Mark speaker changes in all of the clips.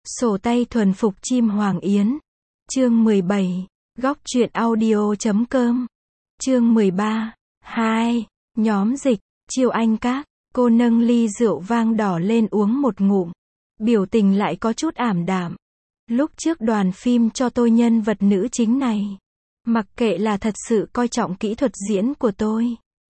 Speaker 1: Sổ tay thuần phục chim Hoàng Yến. Chương 17. Góc truyện audio.com. Chương 13. 2. Nhóm dịch. Chiêu Anh Các. Cô nâng ly rượu vang đỏ lên uống một ngụm. Biểu tình lại có chút ảm đạm. Lúc trước đoàn phim cho tôi nhân vật nữ chính này. Mặc kệ là thật sự coi trọng kỹ thuật diễn của tôi,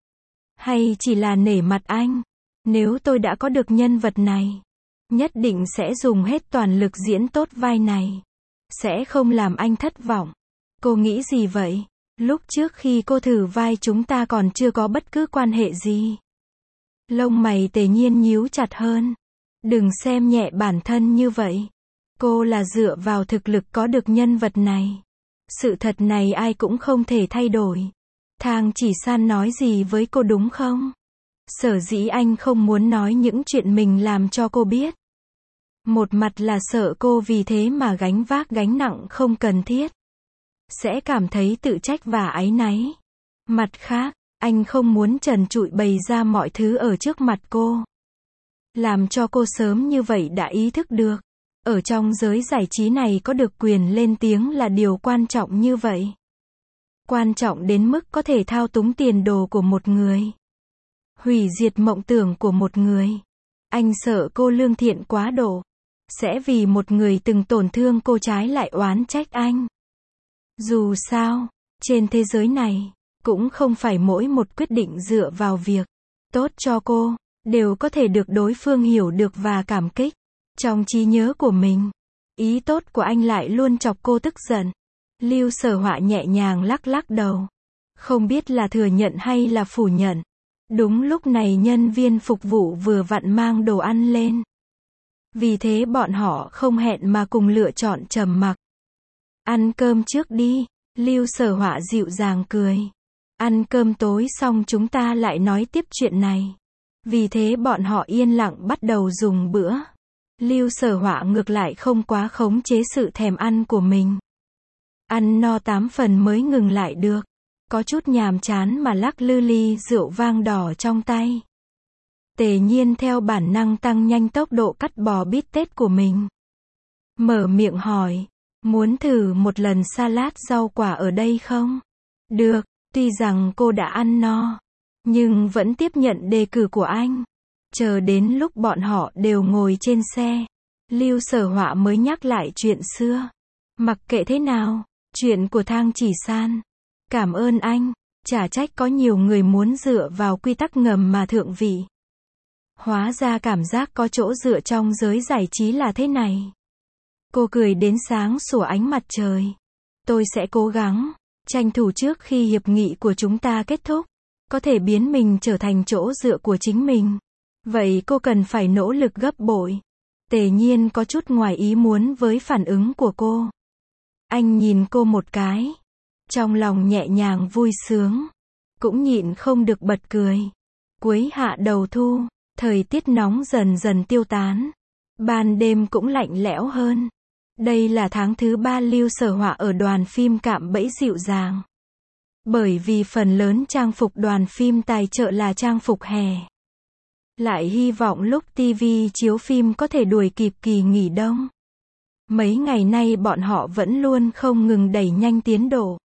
Speaker 1: hay chỉ là nể mặt anh, nếu tôi đã có được nhân vật này, nhất định sẽ dùng hết toàn lực diễn tốt vai này. Sẽ không làm anh thất vọng. Cô nghĩ gì vậy? Lúc trước khi cô thử vai chúng ta còn chưa có bất cứ quan hệ gì. Lông mày Tề Nhiên nhíu chặt hơn. Đừng xem nhẹ bản thân như vậy. Cô là dựa vào thực lực có được nhân vật này. Sự thật này ai cũng không thể thay đổi. Thang Chỉ San nói gì với cô đúng không? Sở dĩ anh không muốn nói những chuyện mình làm cho cô biết. Một mặt là sợ cô vì thế mà gánh vác gánh nặng không cần thiết. Sẽ cảm thấy tự trách và áy náy. Mặt khác, anh không muốn trần trụi bày ra mọi thứ ở trước mặt cô. Làm cho cô sớm như vậy đã ý thức được. Ở trong giới giải trí này có được quyền lên tiếng là điều quan trọng như vậy. Quan trọng đến mức có thể thao túng tiền đồ của một người. Hủy diệt mộng tưởng của một người. Anh sợ cô lương thiện quá độ. Sẽ vì một người từng tổn thương cô trái lại oán trách anh. Dù sao, trên thế giới này, cũng không phải mỗi một quyết định dựa vào việc tốt cho cô, đều có thể được đối phương hiểu được và cảm kích. Trong trí nhớ của mình, ý tốt của anh lại luôn chọc cô tức giận. Lưu Sở Họa nhẹ nhàng lắc lắc đầu. Không biết là thừa nhận hay là phủ nhận. Đúng lúc này nhân viên phục vụ vừa vặn mang đồ ăn lên. Vì thế bọn họ không hẹn mà cùng lựa chọn trầm mặc. Ăn cơm trước đi, Lưu Sở Họa dịu dàng cười. Ăn cơm tối xong chúng ta lại nói tiếp chuyện này. Vì thế bọn họ yên lặng bắt đầu dùng bữa. Lưu Sở Họa ngược lại không quá khống chế sự thèm ăn của mình. Ăn no 8 phần mới ngừng lại được. Có chút nhàm chán mà lắc lư ly rượu vang đỏ trong tay. Tề Nhiên theo bản năng tăng nhanh tốc độ cắt bò bít tết của mình. Mở miệng hỏi, muốn thử một lần salad rau quả ở đây không? Được, tuy rằng cô đã ăn no, nhưng vẫn tiếp nhận đề cử của anh. Chờ đến lúc bọn họ đều ngồi trên xe, Lưu Sở Họa mới nhắc lại chuyện xưa. Mặc kệ thế nào, chuyện của Thang Chỉ San. Cảm ơn anh, chả trách có nhiều người muốn dựa vào quy tắc ngầm mà thượng vị. Hóa ra cảm giác có chỗ dựa trong giới giải trí là thế này. Cô cười đến sáng sủa ánh mặt trời. Tôi sẽ cố gắng, tranh thủ trước khi hiệp nghị của chúng ta kết thúc, có thể biến mình trở thành chỗ dựa của chính mình. Vậy cô cần phải nỗ lực gấp bội. Tề Nhiên có chút ngoài ý muốn với phản ứng của cô. Anh nhìn cô một cái. Trong lòng nhẹ nhàng vui sướng. Cũng nhịn không được bật cười. Cuối hạ đầu thu, thời tiết nóng dần dần tiêu tán. Ban đêm cũng lạnh lẽo hơn. Đây là tháng thứ 3 Lưu Sở Họa ở đoàn phim cạm bẫy dịu dàng. Bởi vì phần lớn trang phục đoàn phim tài trợ là trang phục hè. Lại hy vọng lúc TV chiếu phim có thể đuổi kịp kỳ nghỉ đông. Mấy ngày nay bọn họ vẫn luôn không ngừng đẩy nhanh tiến độ.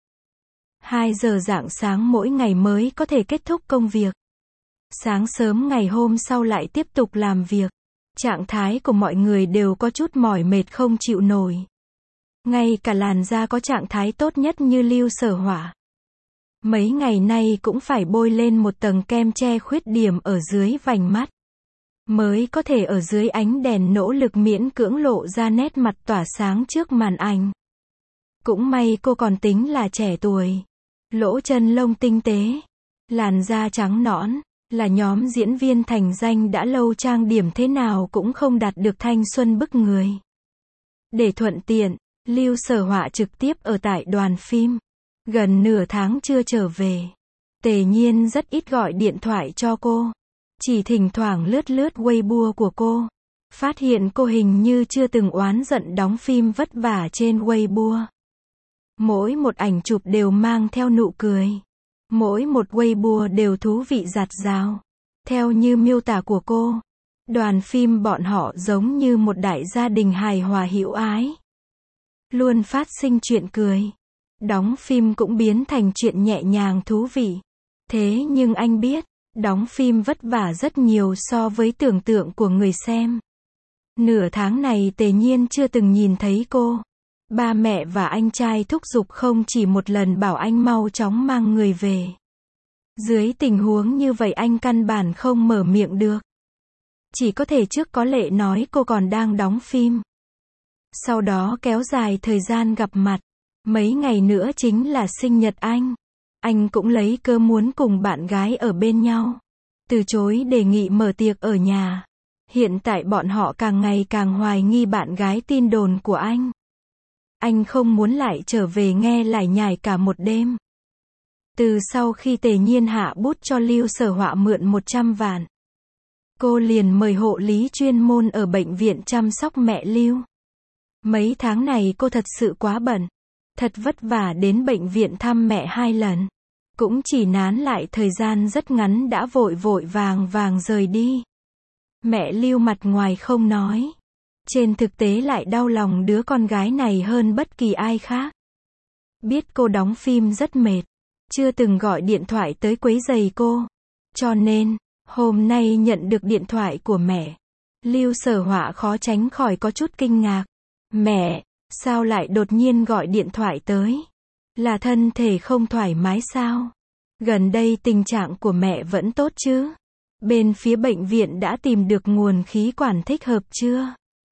Speaker 1: 2 giờ rạng sáng mỗi ngày mới có thể kết thúc công việc. Sáng sớm ngày hôm sau lại tiếp tục làm việc. Trạng thái của mọi người đều có chút mỏi mệt không chịu nổi. Ngay cả làn da có trạng thái tốt nhất như Lưu Sở Họa. Mấy ngày nay cũng phải bôi lên một tầng kem che khuyết điểm ở dưới vành mắt. Mới có thể ở dưới ánh đèn nỗ lực miễn cưỡng lộ ra nét mặt tỏa sáng trước màn ảnh. Cũng may cô còn tính là trẻ tuổi. Lỗ chân lông tinh tế. Làn da trắng nõn. Là nhóm diễn viên thành danh đã lâu trang điểm thế nào cũng không đạt được thanh xuân bức người. Để thuận tiện, Lưu Sở Họa trực tiếp ở tại đoàn phim. Gần nửa tháng chưa trở về. Tề Nhiên rất ít gọi điện thoại cho cô. Chỉ thỉnh thoảng lướt Weibo của cô. Phát hiện cô hình như chưa từng oán giận đóng phim vất vả trên Weibo. Mỗi một ảnh chụp đều mang theo nụ cười. Mỗi một Weibo đều thú vị dạt dào. Theo như miêu tả của cô, Đoàn phim bọn họ giống như một đại gia đình hài hòa hữu ái. Luôn phát sinh chuyện cười. Đóng phim cũng biến thành chuyện nhẹ nhàng thú vị. Thế nhưng anh biết, đóng phim vất vả rất nhiều so với tưởng tượng của người xem. Nửa tháng này Tề Nhiên chưa từng nhìn thấy cô. Ba mẹ và anh trai thúc giục không chỉ một lần bảo anh mau chóng mang người về. Dưới tình huống như vậy anh căn bản không mở miệng được. Chỉ có thể trước có lệ nói cô còn đang đóng phim. Sau đó kéo dài thời gian gặp mặt. Mấy ngày nữa chính là sinh nhật anh. Anh cũng lấy cớ muốn cùng bạn gái ở bên nhau. Từ chối đề nghị mở tiệc ở nhà. Hiện tại bọn họ càng ngày càng hoài nghi bạn gái tin đồn của anh. Anh không muốn lại trở về nghe lải nhải cả một đêm. Từ sau khi Tề Nhiên hạ bút cho Lưu Sở Họa mượn 100 vạn. Cô liền mời hộ lý chuyên môn ở bệnh viện chăm sóc mẹ Lưu. Mấy tháng này cô thật sự quá bận. Thật vất vả đến bệnh viện thăm mẹ 2 lần. Cũng chỉ nán lại thời gian rất ngắn đã vội vội vàng rời đi. Mẹ Lưu mặt ngoài không nói. Trên thực tế lại đau lòng đứa con gái này hơn bất kỳ ai khác. Biết cô đóng phim rất mệt. Chưa từng gọi điện thoại tới quấy rầy cô. Cho nên, hôm nay nhận được điện thoại của mẹ. Lưu Sở Họa khó tránh khỏi có chút kinh ngạc. Mẹ, sao lại đột nhiên gọi điện thoại tới? Là thân thể không thoải mái sao? Gần đây tình trạng của mẹ vẫn tốt chứ? Bên phía bệnh viện đã tìm được nguồn khí quản thích hợp chưa?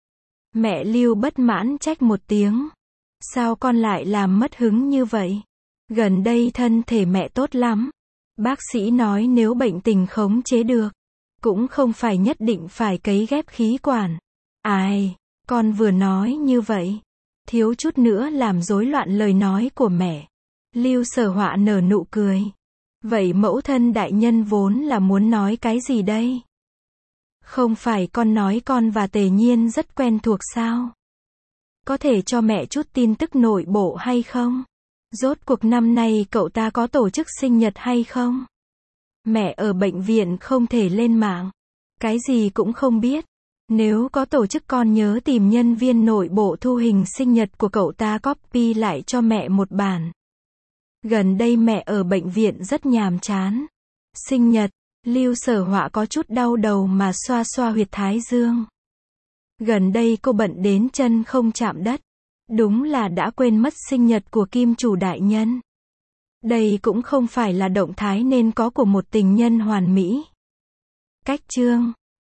Speaker 1: Mẹ Lưu bất mãn trách một tiếng. Sao con lại làm mất hứng như vậy? Gần đây thân thể mẹ tốt lắm. Bác sĩ nói nếu bệnh tình khống chế được, cũng không phải nhất định phải cấy ghép khí quản. Ai, con vừa nói như vậy, thiếu chút nữa làm rối loạn lời nói của mẹ. Lưu Sở Họa nở nụ cười. Vậy mẫu thân đại nhân vốn là muốn nói cái gì đây? Không phải con nói con và Tề Nhiên rất quen thuộc sao? Có thể cho mẹ chút tin tức nội bộ hay không? Rốt cuộc năm nay cậu ta có tổ chức sinh nhật hay không? Mẹ ở bệnh viện không thể lên mạng. Cái gì cũng không biết. Nếu có tổ chức con nhớ tìm nhân viên nội bộ thu hình sinh nhật của cậu ta copy lại cho mẹ một bản. Gần đây mẹ ở bệnh viện rất nhàm chán. Sinh nhật, Lưu Sở Họa có chút đau đầu mà xoa xoa huyệt thái dương. Gần đây cô bận đến chân không chạm đất. Đúng là đã quên mất sinh nhật của Kim Chủ đại nhân. Đây cũng không phải là động thái nên có của một tình nhân hoàn mỹ. Cách chương